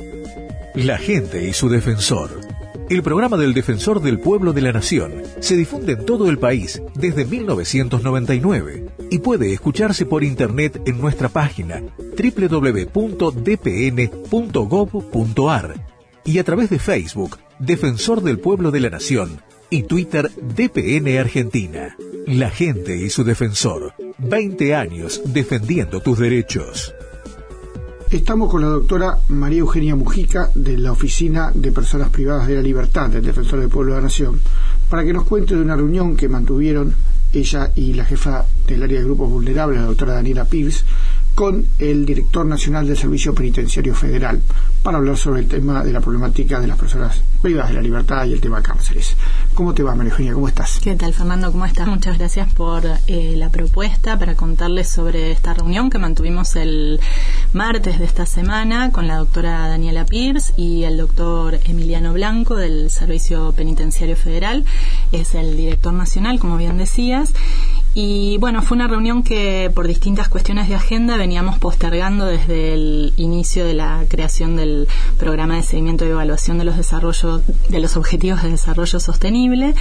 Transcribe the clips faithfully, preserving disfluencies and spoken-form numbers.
La gente y su defensor. El programa del Defensor del Pueblo de la Nación se difunde en todo el país desde mil novecientos noventa y nueve y puede escucharse por internet en nuestra página doble u doble u doble u punto d p n punto gov punto a r y a través de Facebook, Defensor del Pueblo de la Nación, y Twitter, D P N Argentina. La gente y su defensor. veinte años defendiendo tus derechos. Estamos con la doctora María Eugenia Mujica de la Oficina de Personas Privadas de la Libertad del Defensor del Pueblo de la Nación para que nos cuente de una reunión que mantuvieron ella y la jefa del área de grupos vulnerables, la doctora Daniela Pierce, con el director nacional del Servicio Penitenciario Federal para hablar sobre el tema de la problemática de las personas privadas de la libertad y el tema cárceles. ¿Cómo te va, María Eugenia? ¿Cómo estás? ¿Qué tal, Fernando? ¿Cómo estás? Muchas gracias por eh, la propuesta para contarles sobre esta reunión que mantuvimos el martes de esta semana con la doctora Daniela Pierce y el doctor Emiliano Blanco del Servicio Penitenciario Federal. Es el director nacional, como bien decías. Y bueno, fue una reunión que por distintas cuestiones de agenda veníamos postergando desde el inicio de la creación del programa de seguimiento y evaluación de los desarrollos, de los objetivos de desarrollo sostenible.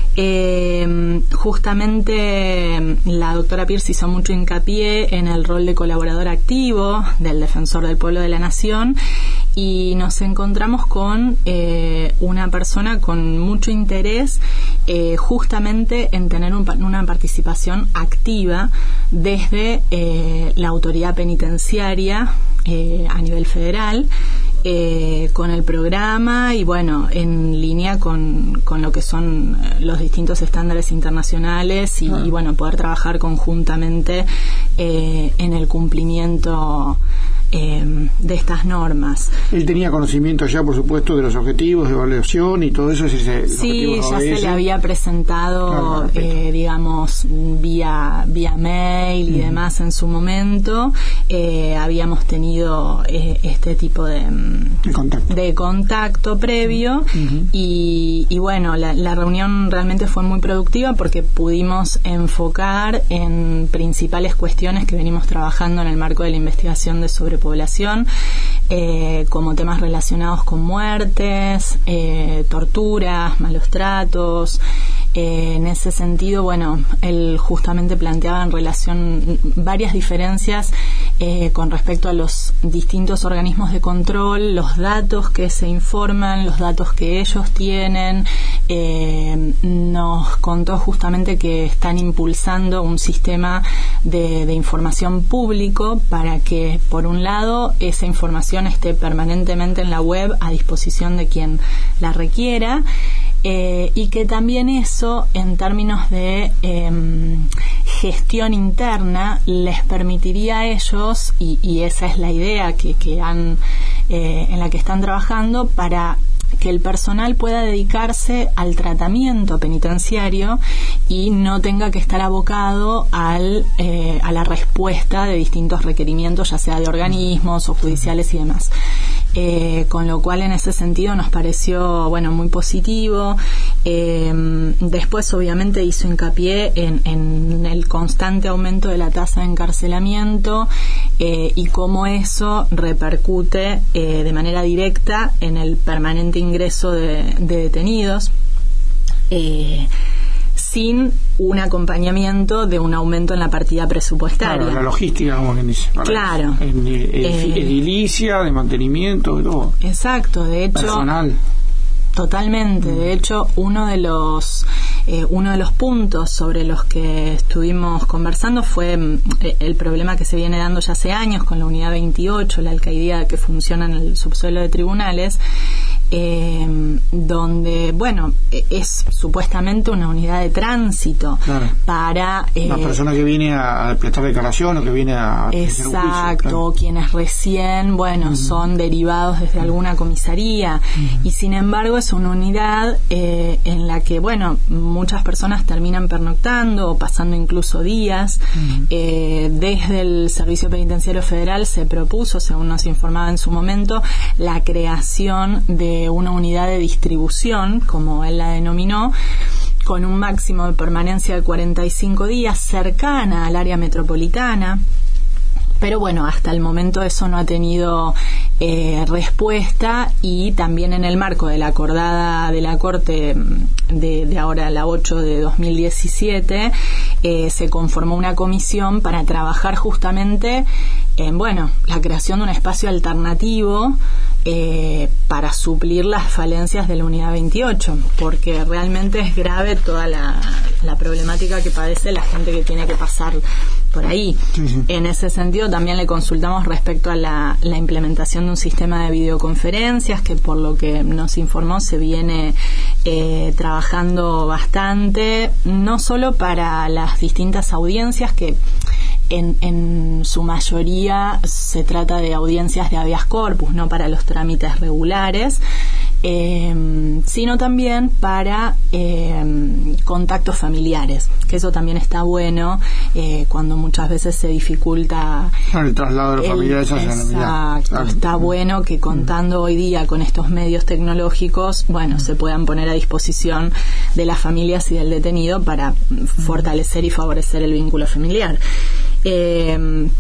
Eh, justamente la doctora Pierce hizo mucho hincapié en el rol de colaborador activo del Defensor del Pueblo de la Nación y nos encontramos con eh, una persona con mucho interés eh, justamente en tener un, una participación activa desde eh, la autoridad penitenciaria eh, a nivel federal eh, con el programa y bueno, en línea con, con lo que son los distintos estándares internacionales y, ah. y bueno, poder trabajar conjuntamente eh, en el cumplimiento Eh, de estas normas. Él tenía conocimiento ya, por supuesto, de los objetivos de evaluación y todo eso. ¿Es ese, sí, ya se le había presentado, claro, eh, digamos, vía vía mail y uh-huh. demás en su momento. Eh, habíamos tenido eh, este tipo de, de, contacto. de contacto previo uh-huh. y, y bueno, la, la reunión realmente fue muy productiva porque pudimos enfocar en principales cuestiones que venimos trabajando en el marco de la investigación de sobrepoblación población, eh, como temas relacionados con muertes, eh, torturas, malos tratos. Eh, en ese sentido, bueno, él justamente planteaba en relación varias diferencias eh, con respecto a los distintos organismos de control, los datos que se informan, los datos que ellos tienen. Eh, nos contó justamente que están impulsando un sistema de, de información público para que, por un lado, esa información esté permanentemente en la web a disposición de quien la requiera. Eh, y que también eso, en términos de eh, gestión interna, les permitiría a ellos, y, y esa es la idea que, que han, eh, en la que están trabajando, para que el personal pueda dedicarse al tratamiento penitenciario y no tenga que estar abocado al, eh, a la respuesta de distintos requerimientos, ya sea de organismos o judiciales y demás. Eh, con lo cual en ese sentido nos pareció bueno muy positivo. Eh, después obviamente hizo hincapié en, en el constante aumento de la tasa de encarcelamiento eh, y cómo eso repercute eh, de manera directa en el permanente ingreso de, de detenidos eh, sin un acompañamiento de un aumento en la partida presupuestaria. Claro, la logística, como quien dice. Claro. En, en, eh, edilicia, de mantenimiento, de todo. Exacto, de hecho. Personal. Totalmente. Mm. De hecho, uno de los eh, uno de los puntos sobre los que estuvimos conversando fue eh, el problema que se viene dando ya hace años con la unidad veintiocho, la alcaidía que funciona en el subsuelo de tribunales. Eh, donde, bueno, es supuestamente una unidad de tránsito claro. para... Eh, la persona que viene a prestar declaración o que viene a... Exacto, claro. Quienes recién, bueno, uh-huh. son derivados desde alguna comisaría uh-huh. y sin embargo es una unidad eh, en la que, bueno, muchas personas terminan pernoctando o pasando incluso días. Uh-huh. Eh, desde el Servicio Penitenciario Federal se propuso, según nos informaba en su momento, la creación de una unidad de distribución, como él la denominó, con un máximo de permanencia de cuarenta y cinco días, cercana al área metropolitana. Pero bueno, hasta el momento eso no ha tenido eh, respuesta, y también en el marco de la acordada de la Corte de, de ahora la ocho de dos mil diecisiete, eh, se conformó una comisión para trabajar justamente en, bueno, la creación de un espacio alternativo Eh, para suplir las falencias de la unidad veintiocho, porque realmente es grave toda la, la problemática que padece la gente que tiene que pasar por ahí. Sí, sí. En ese sentido también le consultamos respecto a la, la implementación de un sistema de videoconferencias que, por lo que nos informó, se viene eh, trabajando bastante, no solo para las distintas audiencias que En, en su mayoría se trata de audiencias de habeas corpus, no para los trámites regulares, eh, sino también para eh, contactos familiares, que eso también está bueno eh, cuando muchas veces se dificulta el traslado de los familiares. Exacto, claro. Está bueno que contando hoy día con estos medios tecnológicos, bueno, se puedan poner a disposición de las familias y del detenido para fortalecer y favorecer el vínculo familiar. Eh,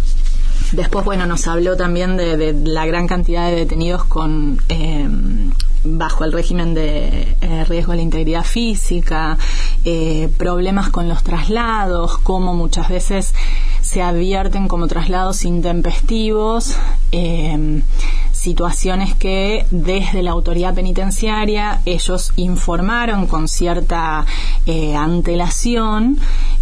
después, bueno, nos habló también de, de la gran cantidad de detenidos con eh, bajo el régimen de eh, riesgo a la integridad física, eh, problemas con los traslados, cómo muchas veces se advierten como traslados intempestivos, eh, situaciones que desde la autoridad penitenciaria ellos informaron con cierta eh, antelación,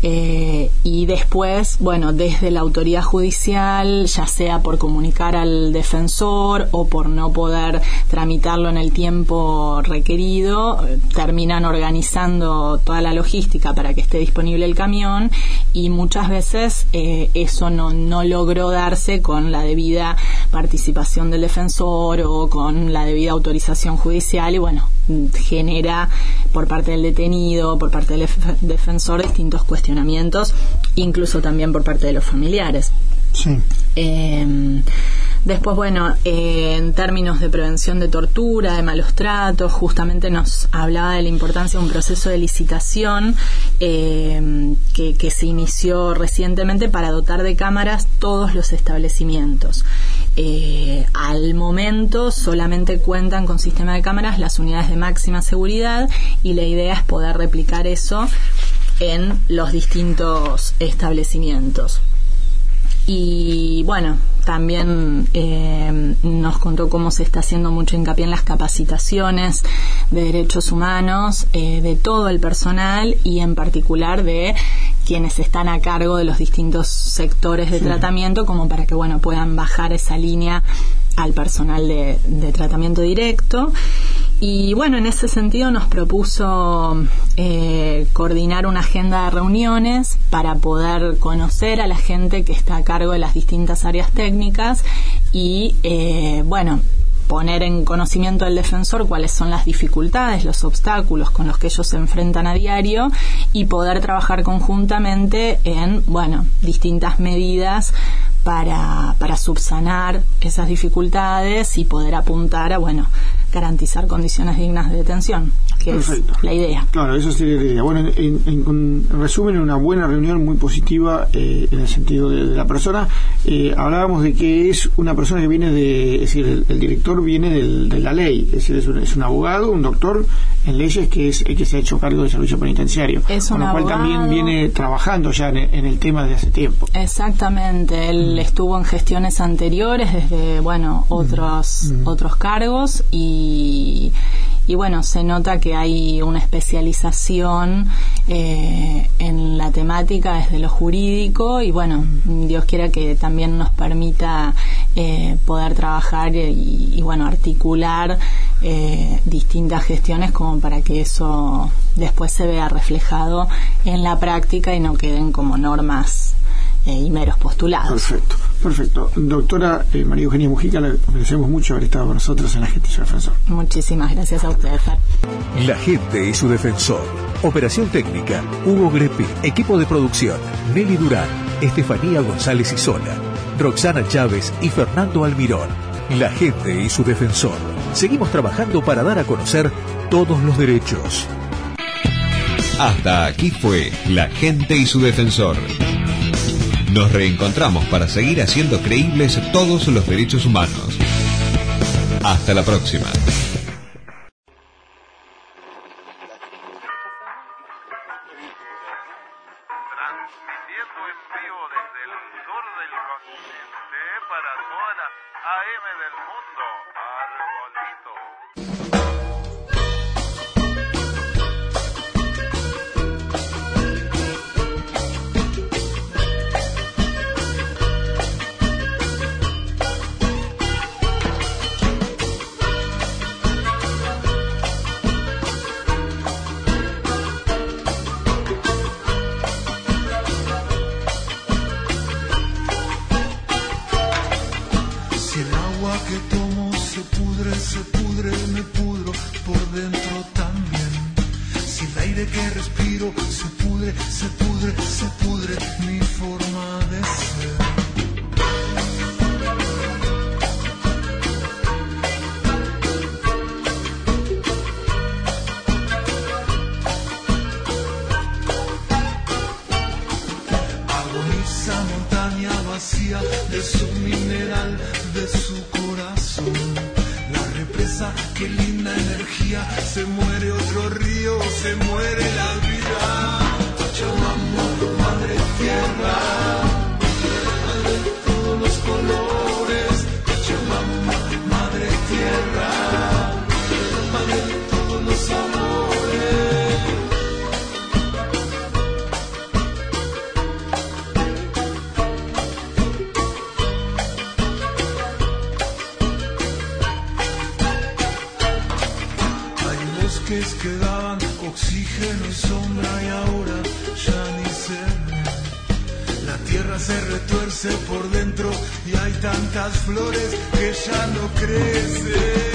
eh, y después, bueno, desde la autoridad judicial, ya sea por comunicar al defensor o por no poder tramitarlo en el tiempo requerido, terminan organizando toda la logística para que esté disponible el camión, y muchas veces eh, eso no, no logró darse con la debida participación del defensor o con la debida autorización judicial, y bueno, genera por parte del detenido, por parte del def- defensor, distintos cuestionamientos, incluso también por parte de los familiares. Sí. Eh, Después, bueno, eh, en términos de prevención de tortura, de malos tratos, justamente nos hablaba de la importancia de un proceso de licitación eh, que, que se inició recientemente para dotar de cámaras todos los establecimientos. Eh, al momento solamente cuentan con sistema de cámaras las unidades de máxima seguridad, y la idea es poder replicar eso en los distintos establecimientos. Y bueno, también eh, nos contó cómo se está haciendo mucho hincapié en las capacitaciones de derechos humanos eh, de todo el personal, y en particular de quienes están a cargo de los distintos sectores de sí. tratamiento, como para que, bueno, puedan bajar esa línea al personal de, de tratamiento directo. Y bueno, en ese sentido nos propuso eh, coordinar una agenda de reuniones para poder conocer a la gente que está a cargo de las distintas áreas técnicas y, eh, bueno, poner en conocimiento del defensor cuáles son las dificultades, los obstáculos con los que ellos se enfrentan a diario, y poder trabajar conjuntamente en, bueno, distintas medidas para, para subsanar esas dificultades y poder apuntar a, bueno, garantizar condiciones dignas de detención, que Perfecto. Es la idea. Claro, eso sería la idea. Bueno, en, en, en resumen, una buena reunión muy positiva eh, en el sentido de, de la persona. Eh, hablábamos de que es una persona que viene de, es decir, el, el director viene del, de la ley, es decir, es un, es un abogado, un doctor en leyes que es el que se ha hecho cargo del servicio penitenciario, es con lo cual abogado. También viene trabajando ya en, en el tema desde hace tiempo. Exactamente, él mm. estuvo en gestiones anteriores desde, bueno, otros mm. otros cargos y y bueno, se nota que hay una especialización eh, en la temática desde lo jurídico, y bueno, Dios quiera que también nos permita eh, poder trabajar y, y bueno, articular eh, distintas gestiones como para que eso después se vea reflejado en la práctica y no queden como normas eh, y meros postulados. Perfecto. Perfecto. Doctora eh, María Eugenia Mujica, le agradecemos mucho haber estado con nosotros en La Gente y su Defensor. Muchísimas gracias a ustedes. La Gente y su Defensor. Operación técnica, Hugo Grepi. Equipo de producción, Nelly Durán, Estefanía González Isola, Roxana Chávez y Fernando Almirón. La Gente y su Defensor. Seguimos trabajando para dar a conocer todos los derechos. Hasta aquí fue La Gente y su Defensor. Nos reencontramos para seguir haciendo creíbles todos los derechos humanos. Hasta la próxima. Transmitiendo en vivo desde el sur del continente para todas las A M del mundo. Arbolito. Que tomo se pudre, se pudre, me pudro por dentro también. Si el aire que respiro se pudre, se pudre, se pudre mi forma de ser. Agoniza montaña vacía de su mineral, de su corazón. La represa, qué linda energía. Se muere otro río, se muere la vida. Pachamama, madre tierra, madre de todos los colores. Pachamama, madre tierra, madre de todos los amores. Que daban oxígeno y sombra y ahora ya ni se ven. La tierra se retuerce por dentro y hay tantas flores que ya no crecen.